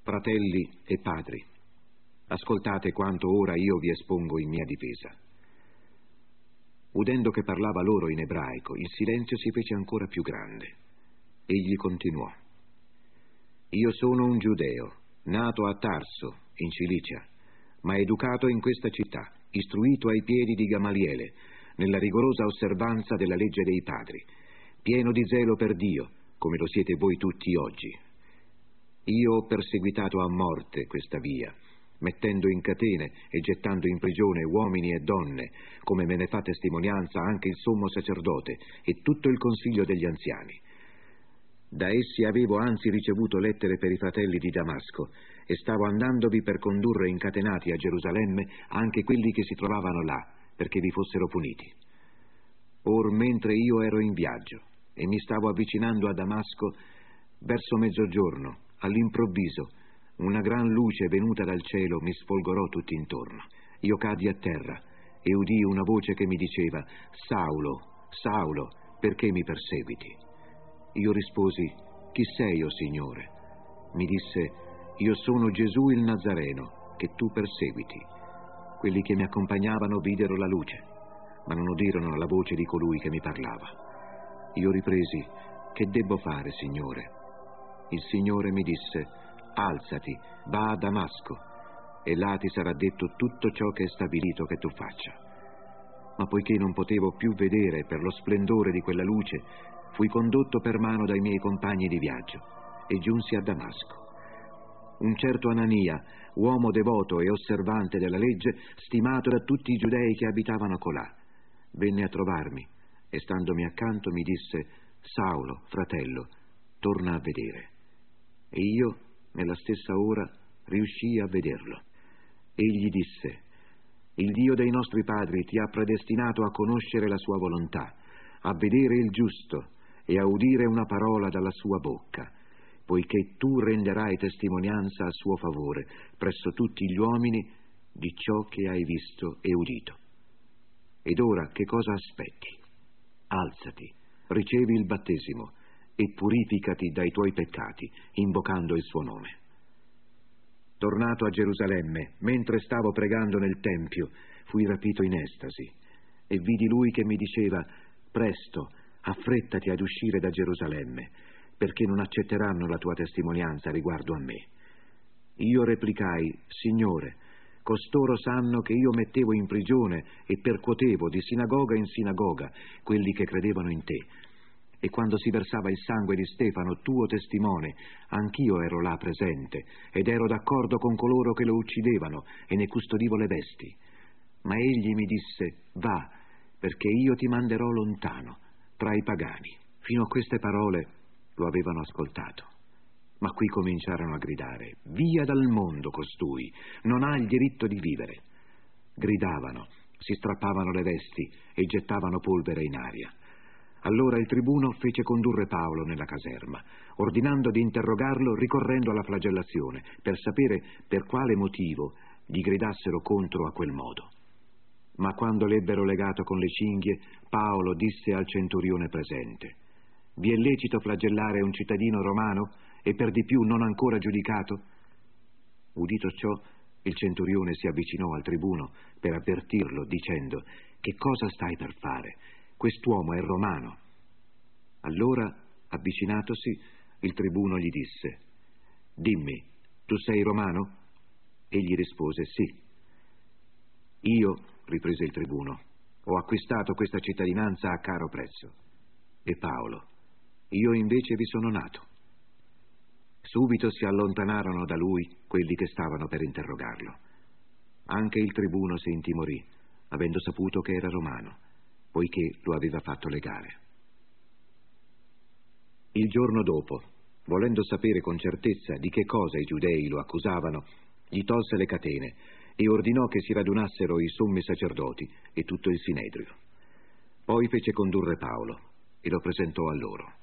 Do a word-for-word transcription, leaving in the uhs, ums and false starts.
Fratelli e padri, ascoltate quanto ora io vi espongo in mia difesa. Udendo che parlava loro in ebraico, il silenzio si fece ancora più grande. Egli continuò: Io sono un giudeo, nato a Tarso, in Cilicia, ma educato in questa città, istruito ai piedi di Gamaliele, nella rigorosa osservanza della legge dei padri, pieno di zelo per Dio, come lo siete voi tutti oggi. Io ho perseguitato a morte questa via, mettendo in catene e gettando in prigione uomini e donne, come me ne fa testimonianza anche il sommo sacerdote e tutto il consiglio degli anziani. Da essi avevo anzi ricevuto lettere per i fratelli di Damasco, e stavo andandovi per condurre incatenati a Gerusalemme anche quelli che si trovavano là, perché vi fossero puniti. Or mentre io ero in viaggio e mi stavo avvicinando a Damasco, verso mezzogiorno, all'improvviso, una gran luce venuta dal cielo mi sfolgorò tutt'intorno. Io cadi a terra e udii una voce che mi diceva: Saulo, Saulo, perché mi perseguiti? Io risposi: Chi sei, o Signore? Mi disse: Io sono Gesù il Nazareno, che tu perseguiti. Quelli che mi accompagnavano videro la luce, ma non udirono la voce di colui che mi parlava. Io ripresi: Che debbo fare, Signore? Il Signore mi disse: Alzati, va a Damasco, e là ti sarà detto tutto ciò che è stabilito che tu faccia. Ma poiché non potevo più vedere per lo splendore di quella luce, fui condotto per mano dai miei compagni di viaggio e giunsi a Damasco. Un certo Anania, uomo devoto e osservante della legge, stimato da tutti i giudei che abitavano colà, venne a trovarmi e standomi accanto mi disse: Saulo, fratello, torna a vedere. E io, nella stessa ora, riuscii a vederlo. Egli disse: Il Dio dei nostri padri ti ha predestinato a conoscere la sua volontà, a vedere il giusto e a udire una parola dalla sua bocca, poiché tu renderai testimonianza a suo favore presso tutti gli uomini di ciò che hai visto e udito. Ed ora che cosa aspetti? Alzati, ricevi il battesimo e purificati dai tuoi peccati, invocando il suo nome. Tornato a Gerusalemme, mentre stavo pregando nel Tempio, fui rapito in estasi e vidi lui che mi diceva: Presto, affrettati ad uscire da Gerusalemme, perché non accetteranno la tua testimonianza riguardo a me. Io replicai: Signore, costoro sanno che io mettevo in prigione e percuotevo di sinagoga in sinagoga quelli che credevano in te. E quando si versava il sangue di Stefano, tuo testimone, anch'io ero là presente ed ero d'accordo con coloro che lo uccidevano e ne custodivo le vesti. Ma egli mi disse: Va, perché io ti manderò lontano, tra i pagani. Fino a queste parole lo avevano ascoltato. Ma qui cominciarono a gridare: Via dal mondo costui, non ha il diritto di vivere. Gridavano, si strappavano le vesti e gettavano polvere in aria. Allora il tribuno fece condurre Paolo nella caserma, ordinando di interrogarlo ricorrendo alla flagellazione, per sapere per quale motivo gli gridassero contro a quel modo. Ma quando l'ebbero legato con le cinghie, Paolo disse al centurione presente: Vi è lecito flagellare un cittadino romano e per di più non ancora giudicato? Udito ciò, il centurione si avvicinò al tribuno per avvertirlo, dicendo: Che cosa stai per fare? Quest'uomo è romano. Allora, avvicinatosi, il tribuno gli disse: Dimmi, tu sei romano? Egli rispose: Sì. Io, riprese il tribuno, ho acquistato questa cittadinanza a caro prezzo. E Paolo: Io invece vi sono nato. Subito si allontanarono da lui quelli che stavano per interrogarlo. Anche il tribuno si intimorì, avendo saputo che era romano, poiché lo aveva fatto legare. Il giorno dopo, volendo sapere con certezza di che cosa i giudei lo accusavano, gli tolse le catene e ordinò che si radunassero i sommi sacerdoti e tutto il sinedrio. Poi fece condurre Paolo e lo presentò a loro.